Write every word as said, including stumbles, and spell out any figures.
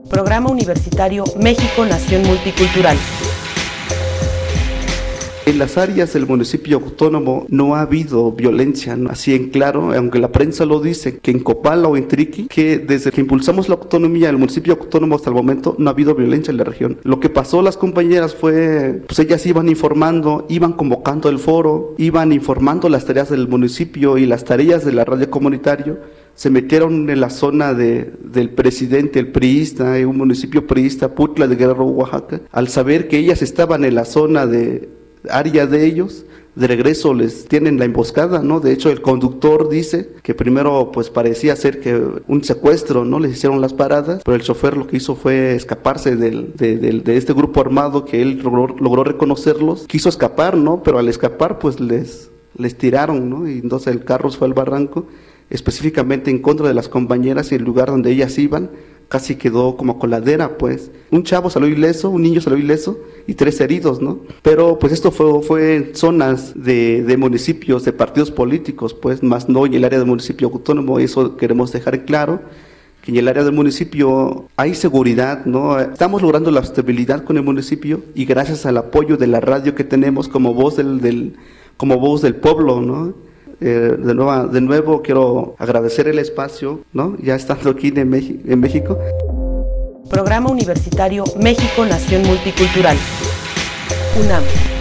Programa Universitario México Nación Multicultural. En las áreas del municipio autónomo no ha habido violencia, ¿no? Así en claro, aunque la prensa lo dice, que en Copala o en Triqui, que desde que impulsamos la autonomía del municipio autónomo hasta el momento no ha habido violencia en la región. Lo que pasó las compañeras fue, pues ellas iban informando, iban convocando el foro, iban informando las tareas del municipio y las tareas de la radio comunitario. Se metieron en la zona de, del presidente, el priista, en un municipio priista, Putla de Guerrero, Oaxaca. Al saber que ellas estaban en la zona de área de ellos, de regreso les tienen la emboscada, ¿no? De hecho, el conductor dice que primero pues parecía ser que un secuestro, ¿no? Les hicieron las paradas, pero el chofer lo que hizo fue escaparse del, de, de, de este grupo armado que él logró, logró reconocerlos. Quiso escapar, ¿no? Pero al escapar pues les, les tiraron, ¿no? Y entonces el carro se fue al barranco, específicamente en contra de las compañeras, y el lugar donde ellas iban casi quedó como coladera, pues. Un chavo salió ileso, un niño salió ileso y tres heridos, ¿no? Pero pues esto fue, fue en zonas de, de municipios, de partidos políticos, pues, más no en el área del municipio autónomo. Eso queremos dejar en claro, que en el área del municipio hay seguridad, ¿no? Estamos logrando la estabilidad con el municipio y gracias al apoyo de la radio que tenemos como voz del, del, como voz del pueblo, ¿no? Eh, de, nueva, de nuevo quiero agradecer el espacio, ¿no? Ya estando aquí en, Meji- en México. Programa Universitario México Nación Multicultural. UNAM.